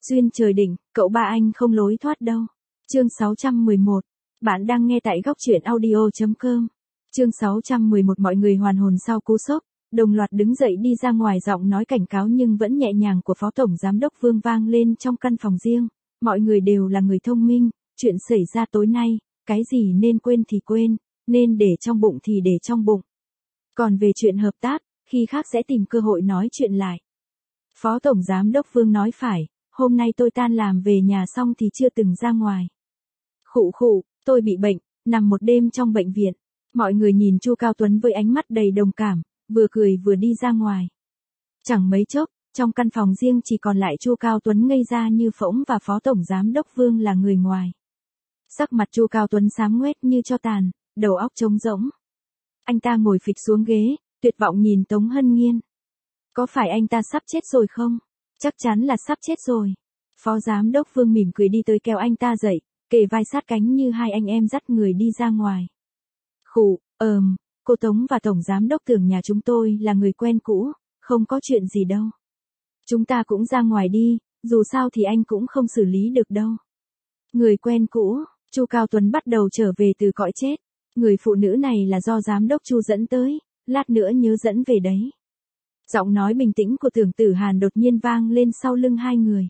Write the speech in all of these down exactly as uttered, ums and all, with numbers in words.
Duyên trời định, cậu ba anh không lối thoát đâu. Chương sáu trăm mười một. Bạn đang nghe tại góc truyện audio chấm com. Chương sáu trăm mười một. Mọi người hoàn hồn sau cú sốc, đồng loạt đứng dậy đi ra ngoài, giọng nói cảnh cáo nhưng vẫn nhẹ nhàng của Phó Tổng Giám đốc Vương vang lên trong căn phòng riêng. Mọi người đều là người thông minh, chuyện xảy ra tối nay, cái gì nên quên thì quên, nên để trong bụng thì để trong bụng. Còn về chuyện hợp tác, khi khác sẽ tìm cơ hội nói chuyện lại. Phó Tổng Giám đốc Vương nói phải, hôm nay tôi tan làm về nhà xong thì chưa từng ra ngoài. Khụ khụ, tôi bị bệnh, nằm một đêm trong bệnh viện. Mọi người nhìn Chu Cao Tuấn với ánh mắt đầy đồng cảm, vừa cười vừa đi ra ngoài. Chẳng mấy chốc, trong căn phòng riêng chỉ còn lại Chu Cao Tuấn ngây ra như phỗng và Phó Tổng Giám đốc Vương là người ngoài. Sắc mặt Chu Cao Tuấn xám ngoét như tro tàn, đầu óc trống rỗng. Anh ta ngồi phịch xuống ghế, tuyệt vọng nhìn Tống Hân Nghiên. Có phải anh ta sắp chết rồi không? Chắc chắn là sắp chết rồi. Phó Giám đốc Vương mỉm cười đi tới kéo anh ta dậy, kề vai sát cánh như hai anh em dắt người đi ra ngoài. Khụ, ờm, cô Tống và Tổng Giám đốc tưởng nhà chúng tôi là người quen cũ, không có chuyện gì đâu. Chúng ta cũng ra ngoài đi, dù sao thì anh cũng không xử lý được đâu. Người quen cũ, Chu Cao Tuấn bắt đầu trở về từ cõi chết. Người phụ nữ này là do Giám đốc Chu dẫn tới, lát nữa nhớ dẫn về đấy. Giọng nói bình tĩnh của Tưởng Tử Hàn đột nhiên vang lên sau lưng hai người.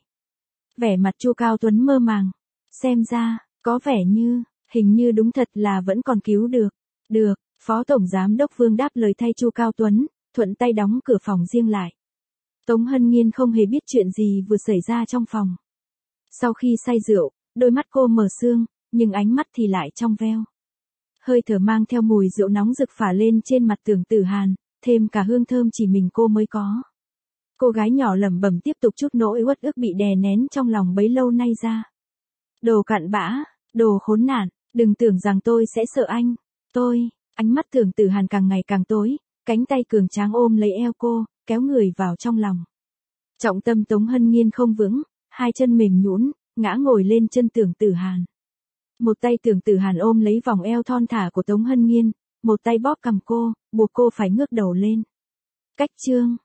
Vẻ mặt Chu Cao Tuấn mơ màng. Xem ra, có vẻ như, hình như đúng thật là vẫn còn cứu được. Được, Phó Tổng Giám đốc Vương đáp lời thay Chu Cao Tuấn, thuận tay đóng cửa phòng riêng lại. Tống Hân Nghiên không hề biết chuyện gì vừa xảy ra trong phòng. Sau khi say rượu, đôi mắt cô mở sương, nhưng ánh mắt thì lại trong veo. Hơi thở mang theo mùi rượu nóng rực phả lên trên mặt Tưởng Tử Hàn, thêm cả hương thơm chỉ mình cô mới có. Cô gái nhỏ lẩm bẩm tiếp tục chút nỗi uất ức bị đè nén trong lòng bấy lâu nay ra. Đồ cặn bã, đồ khốn nạn, đừng tưởng rằng tôi sẽ sợ anh. Tôi, ánh mắt Tưởng Tử Hàn càng ngày càng tối, cánh tay cường tráng ôm lấy eo cô, kéo người vào trong lòng. Trọng tâm Tống Hân Nghiên không vững, hai chân mềm nhũn, ngã ngồi lên chân Tưởng Tử Hàn. Một tay Tưởng Tử Hàn ôm lấy vòng eo thon thả của Tống Hân Nghiên, một tay bóp cằm cô, buộc cô phải ngước đầu lên. Cách chương